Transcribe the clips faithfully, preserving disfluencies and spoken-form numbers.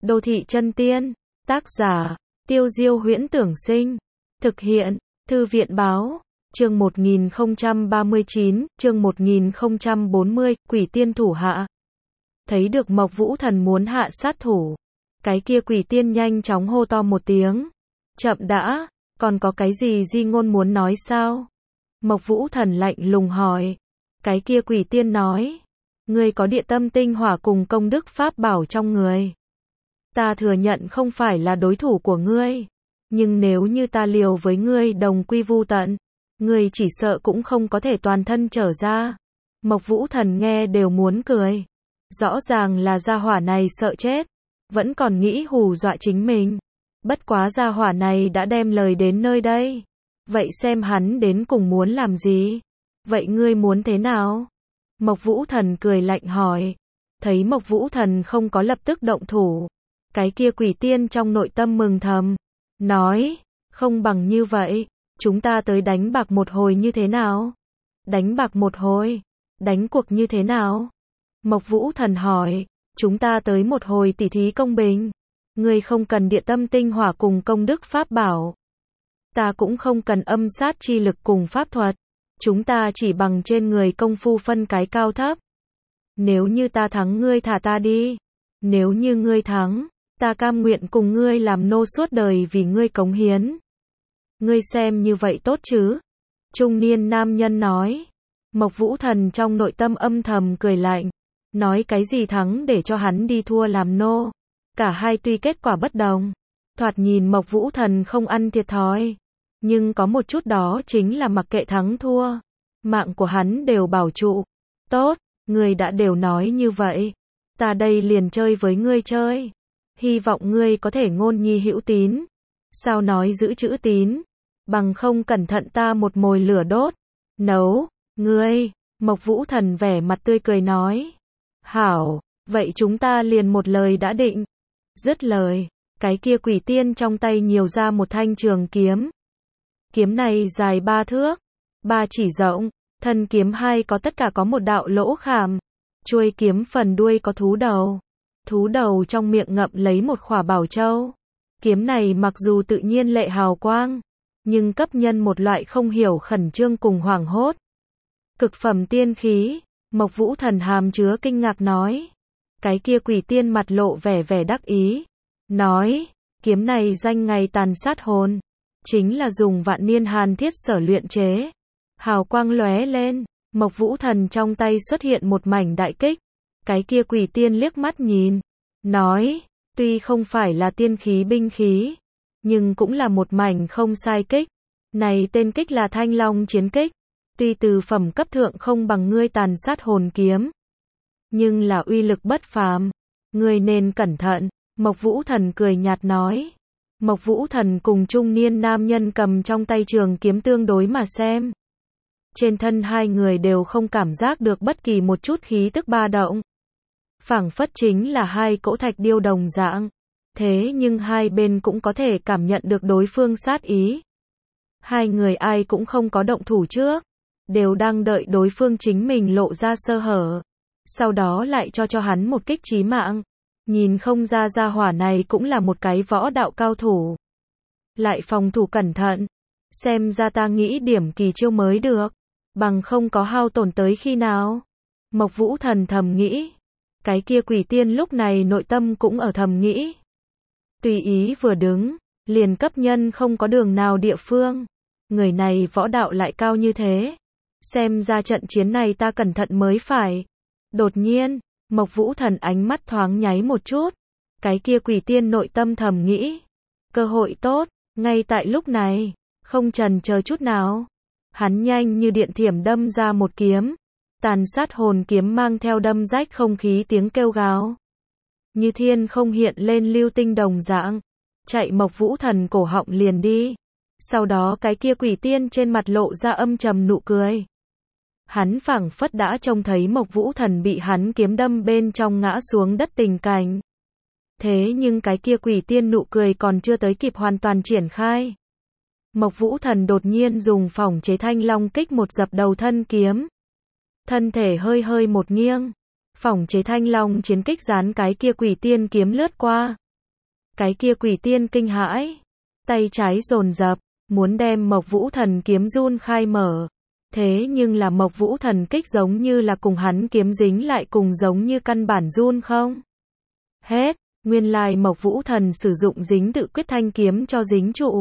Đô thị chân tiên, tác giả, Tiêu Diêu Huyễn Tưởng Sinh, thực hiện, Thư viện báo, chương một nghìn không trăm ba mươi chín, chương một nghìn không trăm bốn mươi, quỷ tiên thủ hạ. Thấy được Mộc Vũ Thần muốn hạ sát thủ, cái kia quỷ tiên nhanh chóng hô to một tiếng. Chậm đã, còn có cái gì di ngôn muốn nói sao? Mộc Vũ Thần lạnh lùng hỏi. Cái kia quỷ tiên nói, ngươi có địa tâm tinh hỏa cùng công đức pháp bảo trong người. Ta thừa nhận không phải là đối thủ của ngươi, nhưng nếu như ta liều với ngươi đồng quy vu tận, ngươi chỉ sợ cũng không có thể toàn thân trở ra. Mộc Vũ Thần nghe đều muốn cười. Rõ ràng là gia hỏa này sợ chết, vẫn còn nghĩ hù dọa chính mình. Bất quá gia hỏa này đã đem lời đến nơi đây, vậy xem hắn đến cùng muốn làm gì? Vậy ngươi muốn thế nào? Mộc Vũ Thần cười lạnh hỏi. Thấy Mộc Vũ Thần không có lập tức động thủ, cái kia quỷ tiên trong nội tâm mừng thầm, nói, không bằng như vậy, chúng ta tới đánh bạc một hồi như thế nào? Đánh bạc một hồi? Đánh cuộc như thế nào? Mộc Vũ Thần hỏi, chúng ta tới một hồi tỉ thí công bình. Ngươi không cần địa tâm tinh hỏa cùng công đức pháp bảo, ta cũng không cần âm sát chi lực cùng pháp thuật. Chúng ta chỉ bằng trên người công phu phân cái cao thấp. Nếu như ta thắng ngươi thả ta đi. Nếu như ngươi thắng, ta cam nguyện cùng ngươi làm nô suốt đời vì ngươi cống hiến. Ngươi xem như vậy tốt chứ? Trung niên nam nhân nói. Mộc Vũ Thần trong nội tâm âm thầm cười lạnh. Nói cái gì thắng để cho hắn đi thua làm nô. Cả hai tuy kết quả bất đồng, thoạt nhìn Mộc Vũ Thần không ăn thiệt thòi, nhưng có một chút đó chính là mặc kệ thắng thua, mạng của hắn đều bảo trụ. Tốt, ngươi đã đều nói như vậy, ta đây liền chơi với ngươi chơi. Hy vọng ngươi có thể ngôn nhi hữu tín. Sao nói giữ chữ tín? Bằng không cẩn thận ta một mồi lửa đốt. Nấu, ngươi. Mộc Vũ Thần vẻ mặt tươi cười nói. Hảo, vậy chúng ta liền một lời đã định. Dứt lời, cái kia quỷ tiên trong tay nhiều ra một thanh trường kiếm. Kiếm này dài ba thước, ba chỉ rộng, thân kiếm hai có tất cả có một đạo lỗ khảm. Chuôi kiếm phần đuôi có thú đầu. Thú đầu trong miệng ngậm lấy một khỏa bảo châu. Kiếm này mặc dù tự nhiên lệ hào quang, nhưng cấp nhân một loại không hiểu khẩn trương cùng hoảng hốt. Cực phẩm tiên khí, Mộc Vũ Thần hàm chứa kinh ngạc nói. Cái kia quỷ tiên mặt lộ vẻ vẻ đắc ý, nói, kiếm này danh ngày tàn sát hồn, chính là dùng vạn niên hàn thiết sở luyện chế. Hào quang lóe lên, Mộc Vũ Thần trong tay xuất hiện một mảnh đại kích. Cái kia quỷ tiên liếc mắt nhìn, nói, tuy không phải là tiên khí binh khí, nhưng cũng là một mảnh không sai kích. Này tên kích là Thanh Long chiến kích, tuy từ phẩm cấp thượng không bằng ngươi tàn sát hồn kiếm, nhưng là uy lực bất phàm, ngươi nên cẩn thận. Mộc Vũ Thần cười nhạt nói. Mộc Vũ Thần cùng trung niên nam nhân cầm trong tay trường kiếm tương đối mà xem. Trên thân hai người đều không cảm giác được bất kỳ một chút khí tức ba động. Phảng phất chính là hai cỗ thạch điêu đồng dạng. Thế nhưng hai bên cũng có thể cảm nhận được đối phương sát ý. Hai người ai cũng không có động thủ trước, đều đang đợi đối phương chính mình lộ ra sơ hở, sau đó lại cho cho hắn một kích chí mạng. Nhìn không ra gia hỏa này cũng là một cái võ đạo cao thủ. Lại phòng thủ cẩn thận. Xem ra ta nghĩ điểm kỳ chiêu mới được. Bằng không có hao tổn tới khi nào. Mộc Vũ Thần thầm nghĩ. Cái kia quỷ tiên lúc này nội tâm cũng ở thầm nghĩ. Tùy ý vừa đứng, liền cấp nhân không có đường nào địa phương. Người này võ đạo lại cao như thế. Xem ra trận chiến này ta cẩn thận mới phải. Đột nhiên, Mộc Vũ Thần ánh mắt thoáng nháy một chút. Cái kia quỷ tiên nội tâm thầm nghĩ. Cơ hội tốt, ngay tại lúc này, không chần chờ chút nào. Hắn nhanh như điện thiểm đâm ra một kiếm. Tàn sát hồn kiếm mang theo đâm rách không khí tiếng kêu gào. Như thiên không hiện lên lưu tinh đồng dạng. Chạy Mộc Vũ Thần cổ họng liền đi. Sau đó cái kia quỷ tiên trên mặt lộ ra âm trầm nụ cười. Hắn phảng phất đã trông thấy Mộc Vũ Thần bị hắn kiếm đâm bên trong ngã xuống đất tình cảnh. Thế nhưng cái kia quỷ tiên nụ cười còn chưa tới kịp hoàn toàn triển khai. Mộc Vũ Thần đột nhiên dùng phỏng chế Thanh Long kích một dập đầu thân kiếm. Thân thể hơi hơi một nghiêng. Phỏng chế Thanh Long chiến kích dán cái kia quỷ tiên kiếm lướt qua. Cái kia quỷ tiên kinh hãi, tay trái dồn dập, muốn đem Mộc Vũ Thần kiếm run khai mở. Thế nhưng là Mộc Vũ Thần kích giống như là cùng hắn kiếm dính lại cùng giống như căn bản run không hết, nguyên lai Mộc Vũ Thần sử dụng dính tự quyết thanh kiếm cho dính trụ.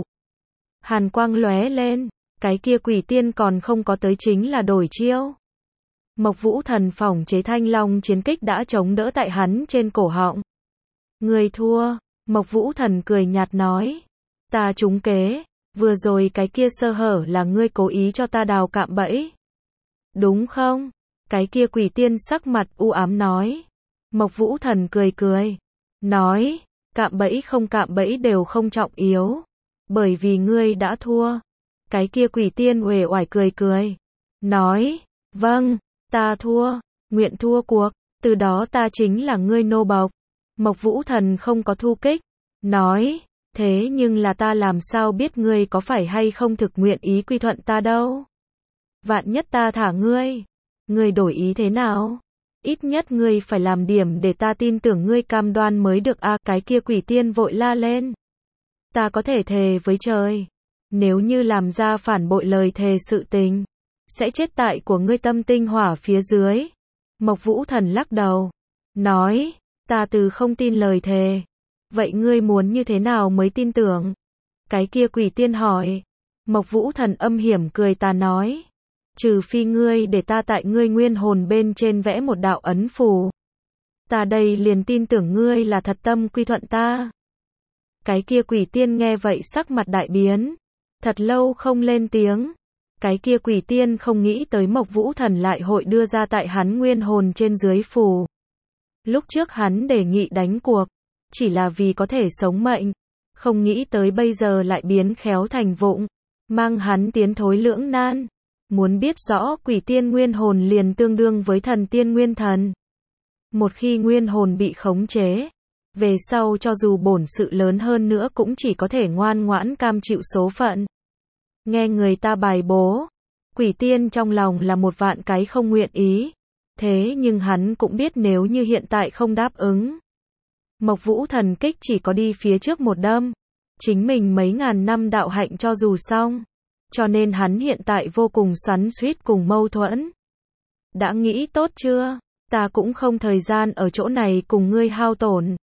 Hàn quang lóe lên, cái kia quỷ tiên còn không có tới chính là đổi chiêu. Mộc Vũ Thần phỏng chế thanh long chiến kích đã chống đỡ tại hắn trên cổ họng. Người thua, Mộc Vũ Thần cười nhạt nói. Ta trúng kế, vừa rồi cái kia sơ hở là ngươi cố ý cho ta đào cạm bẫy. Đúng không? Cái kia quỷ tiên sắc mặt u ám nói. Mộc Vũ Thần cười cười. Nói, cạm bẫy không cạm bẫy đều không trọng yếu. Bởi vì ngươi đã thua. Cái kia quỷ tiên uể oải cười cười. Nói, vâng, ta thua, nguyện thua cuộc, từ đó ta chính là ngươi nô bộc. Mộc Vũ Thần không có thu kích. Nói, thế nhưng là ta làm sao biết ngươi có phải hay không thực nguyện ý quy thuận ta đâu. Vạn nhất ta thả ngươi, ngươi đổi ý thế nào? Ít nhất ngươi phải làm điểm để ta tin tưởng ngươi cam đoan mới được a. À, cái kia quỷ tiên vội la lên. Ta có thể thề với trời, nếu như làm ra phản bội lời thề sự tình, sẽ chết tại của ngươi tâm tinh hỏa phía dưới. Mộc Vũ Thần lắc đầu, nói, ta từ không tin lời thề. Vậy ngươi muốn như thế nào mới tin tưởng? Cái kia quỷ tiên hỏi. Mộc Vũ Thần âm hiểm cười ta nói, trừ phi ngươi để ta tại ngươi nguyên hồn bên trên vẽ một đạo ấn phù. Ta đây liền tin tưởng ngươi là thật tâm quy thuận ta. Cái kia quỷ tiên nghe vậy sắc mặt đại biến, thật lâu không lên tiếng. Cái kia quỷ tiên không nghĩ tới Mộc Vũ Thần lại hội đưa ra tại hắn nguyên hồn trên dưới phù. Lúc trước hắn đề nghị đánh cuộc, chỉ là vì có thể sống mệnh, không nghĩ tới bây giờ lại biến khéo thành vụng, mang hắn tiến thối lưỡng nan. Muốn biết rõ quỷ tiên nguyên hồn liền tương đương với thần tiên nguyên thần. Một khi nguyên hồn bị khống chế, về sau cho dù bổn sự lớn hơn nữa cũng chỉ có thể ngoan ngoãn cam chịu số phận. Nghe người ta bài bố, quỷ tiên trong lòng là một vạn cái không nguyện ý. Thế nhưng hắn cũng biết nếu như hiện tại không đáp ứng, Mộc Vũ Thần kích chỉ có đi phía trước một đâm, chính mình mấy ngàn năm đạo hạnh cho dù xong. Cho nên hắn hiện tại vô cùng xoắn xuýt cùng mâu thuẫn. Đã nghĩ tốt chưa? Ta cũng không thời gian ở chỗ này cùng ngươi hao tổn.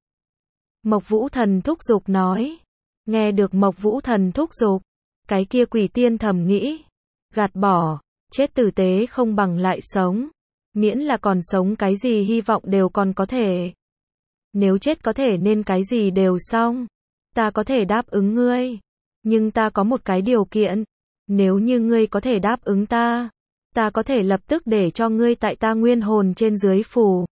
Mộc Vũ Thần thúc giục nói. Nghe được Mộc Vũ Thần thúc giục, cái kia quỷ tiên thầm nghĩ, gạt bỏ, chết tử tế không bằng lại sống. Miễn là còn sống cái gì hy vọng đều còn có thể. Nếu chết có thể nên cái gì đều xong. Ta có thể đáp ứng ngươi. Nhưng ta có một cái điều kiện. Nếu như ngươi có thể đáp ứng ta, ta có thể lập tức để cho ngươi tại ta nguyên hồn trên dưới phù.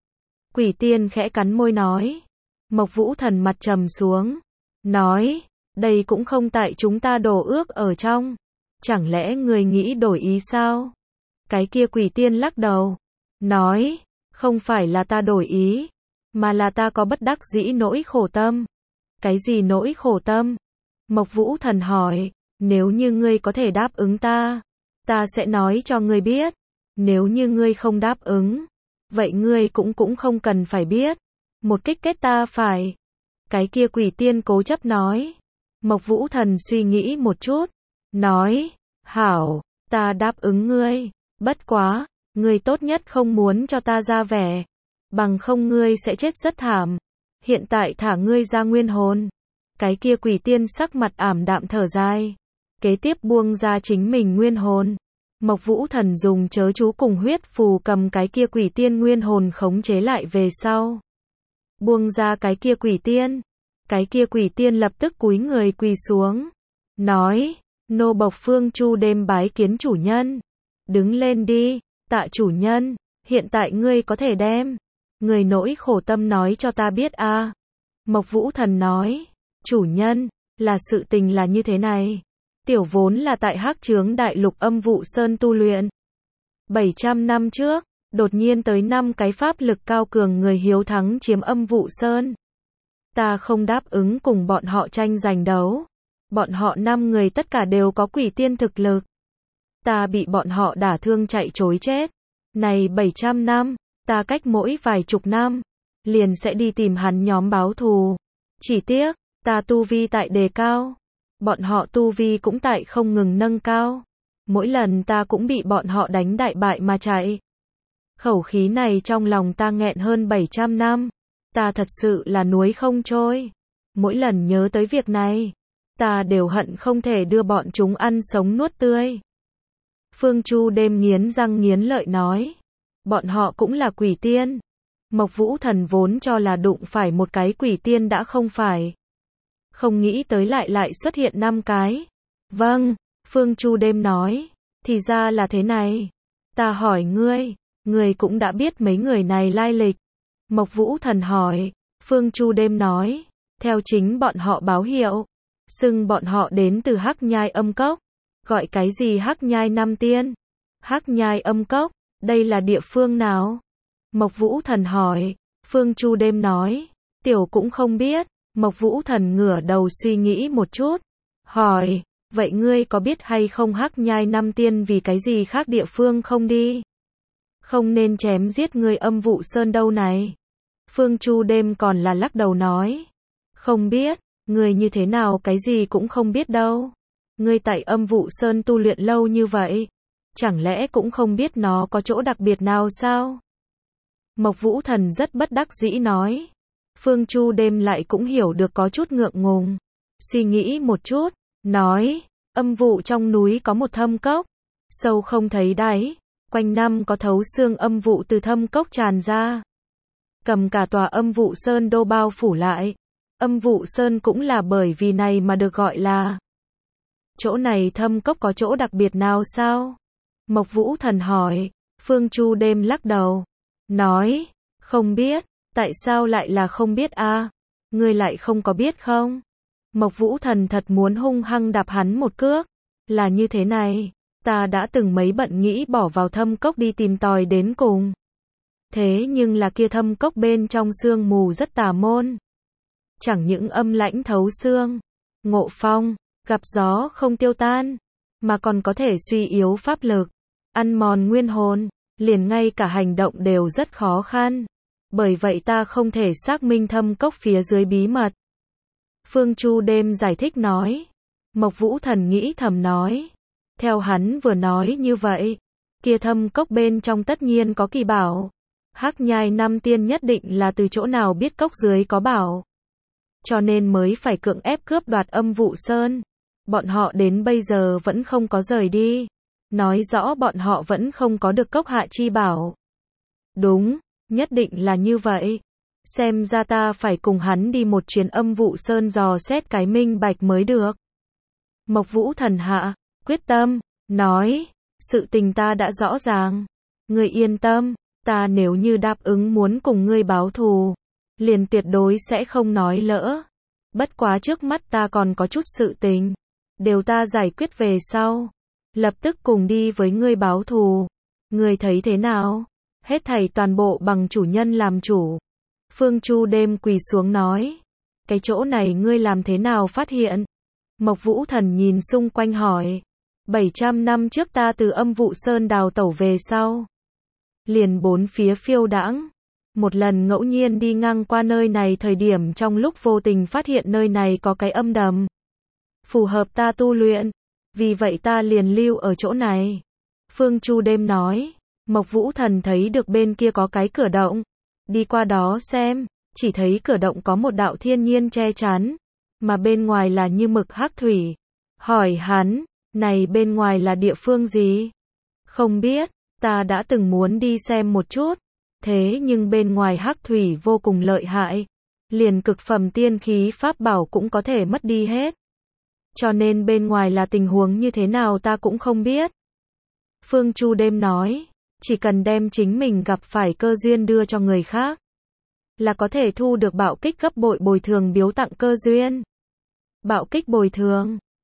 Quỷ tiên khẽ cắn môi nói. Mộc Vũ Thần mặt trầm xuống. Nói, đây cũng không tại chúng ta đổ ước ở trong. Chẳng lẽ ngươi nghĩ đổi ý sao? Cái kia quỷ tiên lắc đầu. Nói, không phải là ta đổi ý, mà là ta có bất đắc dĩ nỗi khổ tâm. Cái gì nỗi khổ tâm? Mộc Vũ Thần hỏi. Nếu như ngươi có thể đáp ứng ta, ta sẽ nói cho ngươi biết. Nếu như ngươi không đáp ứng, vậy ngươi cũng cũng không cần phải biết. Một kích kết ta phải. Cái kia quỷ tiên cố chấp nói. Mộc Vũ Thần suy nghĩ một chút. Nói, hảo, ta đáp ứng ngươi. Bất quá, ngươi tốt nhất không muốn cho ta ra vẻ. Bằng không ngươi sẽ chết rất thảm. Hiện tại thả ngươi ra nguyên hồn. Cái kia quỷ tiên sắc mặt ảm đạm thở dài. Kế tiếp buông ra chính mình nguyên hồn. Mộc Vũ Thần dùng chớ chú cùng huyết phù cầm cái kia quỷ tiên nguyên hồn khống chế lại về sau. Buông ra cái kia quỷ tiên. Cái kia quỷ tiên lập tức cúi người quỳ xuống. Nói, nô bộc Phương Chu đêm bái kiến chủ nhân. Đứng lên đi, tạ chủ nhân, hiện tại ngươi có thể đem người nỗi khổ tâm nói cho ta biết a. À. Mộc Vũ Thần nói, chủ nhân, là sự tình là như thế này. Tiểu vốn là tại Hắc Chướng Đại Lục Âm Vụ Sơn tu luyện. bảy trăm năm trước, đột nhiên tới năm cái pháp lực cao cường người hiếu thắng chiếm Âm Vụ Sơn. Ta không đáp ứng cùng bọn họ tranh giành đấu. Bọn họ năm người tất cả đều có quỷ tiên thực lực. Ta bị bọn họ đả thương chạy trối chết. Này bảy trăm năm, ta cách mỗi vài chục năm, liền sẽ đi tìm hắn nhóm báo thù. Chỉ tiếc, ta tu vi tại đề cao. Bọn họ tu vi cũng tại không ngừng nâng cao. Mỗi lần ta cũng bị bọn họ đánh đại bại mà chạy. Khẩu khí này trong lòng ta nghẹn hơn bảy trăm năm. Ta thật sự là nuối không trôi. Mỗi lần nhớ tới việc này, ta đều hận không thể đưa bọn chúng ăn sống nuốt tươi. Phương Chu đêm nghiến răng nghiến lợi nói. Bọn họ cũng là quỷ tiên. Mộc Vũ Thần vốn cho là đụng phải một cái quỷ tiên đã không phải. Không nghĩ tới lại lại xuất hiện năm cái. Vâng, Phương Chu đêm nói. Thì ra là thế này. Ta hỏi ngươi, ngươi cũng đã biết mấy người này lai lịch. Mộc Vũ Thần hỏi. Phương Chu đêm nói. Theo chính bọn họ báo hiệu. Xưng bọn họ đến từ Hắc Nhai Âm Cốc. Gọi cái gì Hắc Nhai Năm Tiên? Hắc Nhai Âm Cốc, đây là địa phương nào? Mộc Vũ Thần hỏi. Phương Chu đêm nói. Tiểu cũng không biết. Mộc Vũ Thần ngửa đầu suy nghĩ một chút. Hỏi. Vậy ngươi có biết hay không Hắc Nhai Năm Tiên vì cái gì khác địa phương không đi? Không nên chém giết người Âm Vụ Sơn đâu này. Phương Chu đêm còn là lắc đầu nói. Không biết, người như thế nào cái gì cũng không biết đâu. Ngươi tại Âm Vụ Sơn tu luyện lâu như vậy. Chẳng lẽ cũng không biết nó có chỗ đặc biệt nào sao? Mộc Vũ Thần rất bất đắc dĩ nói. Phương Chu đêm lại cũng hiểu được có chút ngượng ngùng. Suy nghĩ một chút, nói. Âm vụ trong núi có một thâm cốc. Sâu không thấy đáy. Quanh năm có thấu xương âm vụ từ thâm cốc tràn ra. Cầm cả tòa Âm Vụ Sơn đô bao phủ lại. Âm Vụ Sơn cũng là bởi vì này mà được gọi là. Chỗ này thâm cốc có chỗ đặc biệt nào sao? Mộc Vũ Thần hỏi. Phương Chu đêm lắc đầu. Nói. Không biết. Tại sao lại là không biết a? À? Ngươi lại không có biết không? Mộc Vũ Thần thật muốn hung hăng đạp hắn một cước. Là như thế này. Ta đã từng mấy bận nghĩ bỏ vào thâm cốc đi tìm tòi đến cùng. Thế nhưng là kia thâm cốc bên trong sương mù rất tà môn. Chẳng những âm lãnh thấu xương, ngộ phong, gặp gió không tiêu tan, mà còn có thể suy yếu pháp lực, ăn mòn nguyên hồn, liền ngay cả hành động đều rất khó khăn. Bởi vậy ta không thể xác minh thâm cốc phía dưới bí mật. Phương Chu đêm giải thích nói. Mộc Vũ Thần nghĩ thầm nói. Theo hắn vừa nói như vậy, kia thâm cốc bên trong tất nhiên có kỳ bảo. Hắc Nhai Năm Tiên nhất định là từ chỗ nào biết cốc dưới có bảo. Cho nên mới phải cưỡng ép cướp đoạt Âm Vụ Sơn. Bọn họ đến bây giờ vẫn không có rời đi. Nói rõ bọn họ vẫn không có được cốc hạ chi bảo. Đúng, nhất định là như vậy. Xem ra ta phải cùng hắn đi một chuyến Âm Vụ Sơn dò xét cái minh bạch mới được. Mộc Vũ Thần hạ, quyết tâm, nói. Sự tình ta đã rõ ràng. Ngươi yên tâm, ta nếu như đáp ứng muốn cùng ngươi báo thù, liền tuyệt đối sẽ không nói lỡ. Bất quá trước mắt ta còn có chút sự tình. Đều ta giải quyết về sau. Lập tức cùng đi với ngươi báo thù. Ngươi thấy thế nào? Hết thảy toàn bộ bằng chủ nhân làm chủ. Phương Chu đêm quỳ xuống nói. Cái chỗ này ngươi làm thế nào phát hiện? Mộc Vũ Thần nhìn xung quanh hỏi. bảy trăm năm trước ta từ Âm Vụ Sơn đào tẩu về sau. Liền bốn phía phiêu đãng. Một lần ngẫu nhiên đi ngang qua nơi này thời điểm trong lúc vô tình phát hiện nơi này có cái âm đầm. Phù hợp ta tu luyện. Vì vậy ta liền lưu ở chỗ này. Phương Chu đêm nói. Mộc Vũ Thần thấy được bên kia có cái cửa động. Đi qua đó xem. Chỉ thấy cửa động có một đạo thiên nhiên che chắn. Mà bên ngoài là như mực hắc thủy. Hỏi hắn. Này bên ngoài là địa phương gì? Không biết. Ta đã từng muốn đi xem một chút. Thế nhưng bên ngoài hắc thủy vô cùng lợi hại. Liền cực phẩm tiên khí pháp bảo cũng có thể mất đi hết. Cho nên bên ngoài là tình huống như thế nào ta cũng không biết. Phương Chu đêm nói. Chỉ cần đem chính mình gặp phải cơ duyên đưa cho người khác. Là có thể thu được bạo kích gấp bội bồi thường biếu tặng cơ duyên. Bạo kích bồi thường.